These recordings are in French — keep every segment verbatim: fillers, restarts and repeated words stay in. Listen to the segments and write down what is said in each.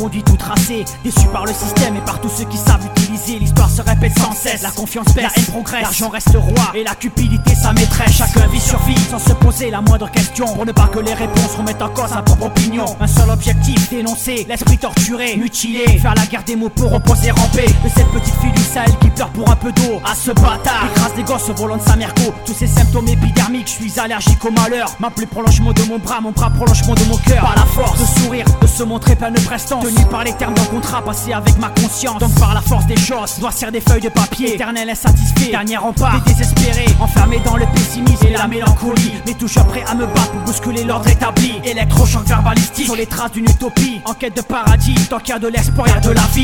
conduit tout tracée, déçu par le système et par tous ceux qui savent utiliser. L'histoire se répète sans cesse, la confiance baisse, la haine progresse, l'argent reste roi et la cupidité sa maîtresse. Chacun vit sur vie sans se poser la moindre question, pour ne pas que les réponses remettent en cause sa propre opinion. Un seul objectif, dénoncer l'esprit torturé, mutilé, faire la guerre des mots pour opposer, ramper de cette petite fille du Sahel qui pleure pour un peu d'eau. À ce bâtard, écrase des gosses au volant de sa merco. Tous ces symptômes épidermiques, je suis allergique au malheur. Ma plus prolongement de mon bras, mon bras prolongement de mon cœur. Par la force de sourire, de se montrer plein de prestance, tenu par les termes d'un contrat passé avec ma conscience. Donc par la force des choses, noircir des feuilles de papier, éternel insatisfait, dernier rempart, des désespérés, enfermés dans le pessimisme et la mélancolie, mais toujours prêt à me battre pour bousculer l'ordre établi. Électrochoc verbalistique sur les traces d'une utopie, en quête de paradis, tant qu'il y a de l'espoir, il y a de la vie.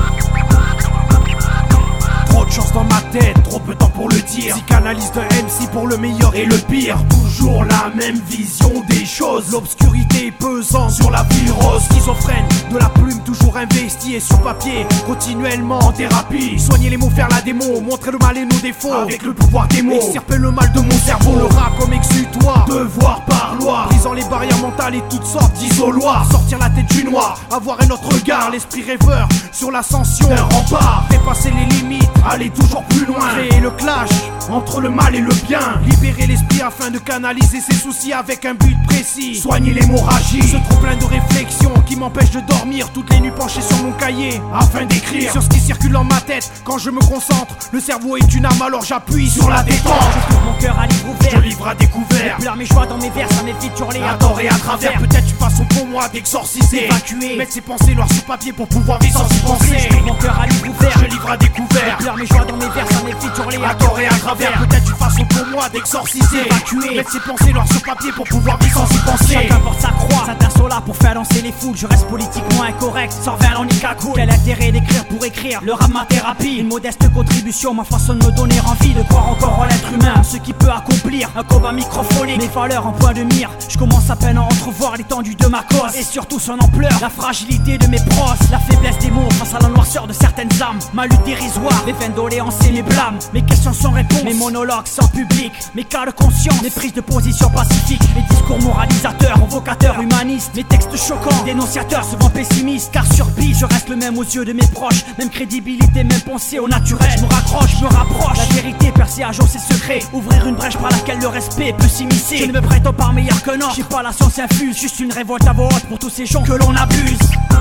Trop de chance dans ma tête, trop peu de temps pour le dire. Psychanalyse de M C pour le meilleur et le pire. Toujours la même vision des choses. L'obscurité pesant sur la vie rose. Schizophrène, de la plume toujours investie et sur papier, continuellement en thérapie. Soigner les mots, faire la démo, montrer le mal et nos défauts avec le pouvoir des mots. Extirper le mal de mon cerveau, le rap comme exutoire, devoir par loi, brisant les barrières mentales et toutes sortes d'isoloirs. Sortir la tête du noir, avoir un autre regard, l'esprit rêveur sur l'ascension d'un rempart. Dépasser les limites, aller toujours plus loin, créer le clash entre le mal et le bien, libérer l'esprit afin de canaliser ses soucis avec un but précis, soigner l'hémorragie. Ce trop plein de réflexions qui m'empêche de dormir, toutes les nuits penché sur mon cahier afin d'écrire sur ce qui circule en ma tête. Quand je me concentre, le cerveau est une arme, alors j'appuie sur la détente. Je trouve mon cœur à livre ouvert, je livre à découvert, je pleure mes joies dans mes vers, ça m'évite hurler à tort et à travers. Peut-être une façon pour moi d'exorciser, évacuer, mettre ses pensées noires sur papier pour pouvoir vivre sans y penser. Je trouve mon cœur à livre ouvert, je livre à découvert, je pleure mes joies dans mes vers, ça m'évite hurler à tort et à travers. Peut-être une façon pour moi d'exorciser, évacuer, mettre ses pensées noires sur papier pour pouvoir vivre sans y penser. Chacun porte sa croix, certains sont là pour faire danser les foules. Je reste politiquement incorrect, sans verre en cool. Quel intérêt d'écrire pour écrire, le rap ma thérapie. Une modeste contribution, ma façon de me donner envie de croire encore en l'être humain, ce qui peut accomplir un combat microphonique. Mes valeurs en point de mire, je commence à peine à entrevoir l'étendue de ma cause et surtout son ampleur, la fragilité de mes pros, la faiblesse des mots face à la noirceur de certaines âmes. Ma lutte dérisoire, mes veines doléances et mes blâmes, mes questions sans réponse, mes monologues sans public, mes cas de conscience, mes prises de position pacifiques, mes discours moralisateurs, invocateurs, humanistes, mes textes choquants, dénonciateurs souvent pessimistes, car sur piste je reste le même aux yeux de mes proches, même crédibilité, même pensée au naturel. Je me raccroche, je me rapproche, la vérité percée à jour ses secrets, ouvrir une brèche par laquelle le respect peut s'immiscer. Je ne me prétends pas meilleur qu'un autre, j'ai pas la science infuse, juste une révolte à voix haute pour tous ces gens que l'on abuse.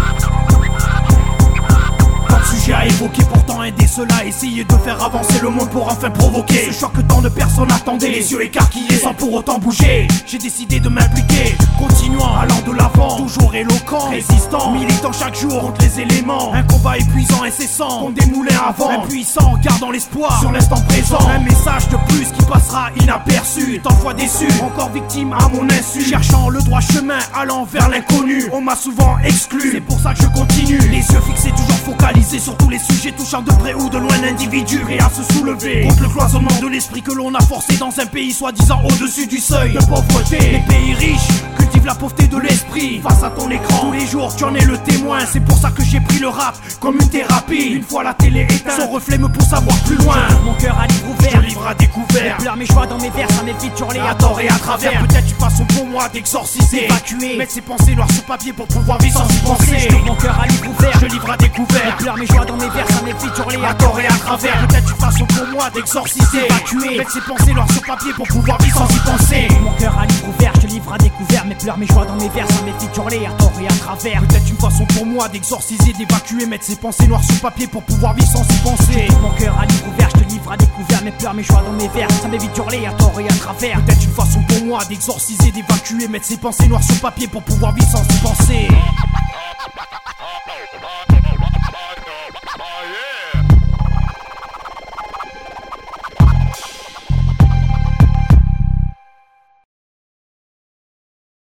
Sujet à évoquer, pourtant aider cela, essayer de faire avancer le monde pour enfin provoquer ce choc que tant de personnes attendaient, les yeux écarquillés sans pour autant bouger. J'ai décidé de m'impliquer, continuant, allant de l'avant, toujours éloquent, résistant, militant chaque jour contre les éléments. Un combat épuisant, incessant, contre des moulins à vent, impuissant, gardant l'espoir sur l'instant présent. Un message de plus qui passera inaperçu, tant fois déçu, encore victime à mon insu, cherchant le droit chemin, allant vers l'inconnu. On m'a souvent exclu, c'est pour ça que je continue, les yeux fixés, toujours focalisés sur tous les sujets touchant de près ou de loin l'individu, et à se soulever contre le cloisonnement de l'esprit que l'on a forcé dans un pays soi-disant au-dessus du seuil de pauvreté. Les pays riches cultivent la pauvreté de l'esprit face à ton écran. Tous les jours tu en es le témoin, c'est pour ça que j'ai pris le rap comme une thérapie. Une fois la télé éteinte, son reflet me pousse à voir plus loin. Mon cœur à livre ouvert, je livre à découvert, je pleure mes joies dans mes vers, ça m'évite hurler à tort et à travers. Peut-être une façon pour moi d'exorciser, évacuer, mettre ses pensées noires sur papier pour pouvoir vivre sans y penser. Mon cœur à livre ouvert, je livre à découvert, je pleure mes joies dans mes vers, ça m'évite hurler à tort et à travers. Peut-être une façon pour moi d'exorciser, évacuer, mettre ses pensées noires sur papier pour pouvoir vivre sans y penser. Mon cœur à livre ouvert, je livre à découvert, mes pleurs, mes joies dans mes vers, ça m'évite hurler à tort et à travers. Peut-être une façon pour moi d'exorciser, d'évacuer, mettre ses pensées noires sur papier pour pouvoir vivre sans y penser. Mon cœur à livre ouvert, je te livre à découvert, mes pleurs, mes joies dans mes vers, ça m'évite hurler à tort et à travers. Peut-être une façon pour moi d'exorciser, d'évacuer, mettre ses pensées noires sur papier pour pouvoir vivre sans y penser.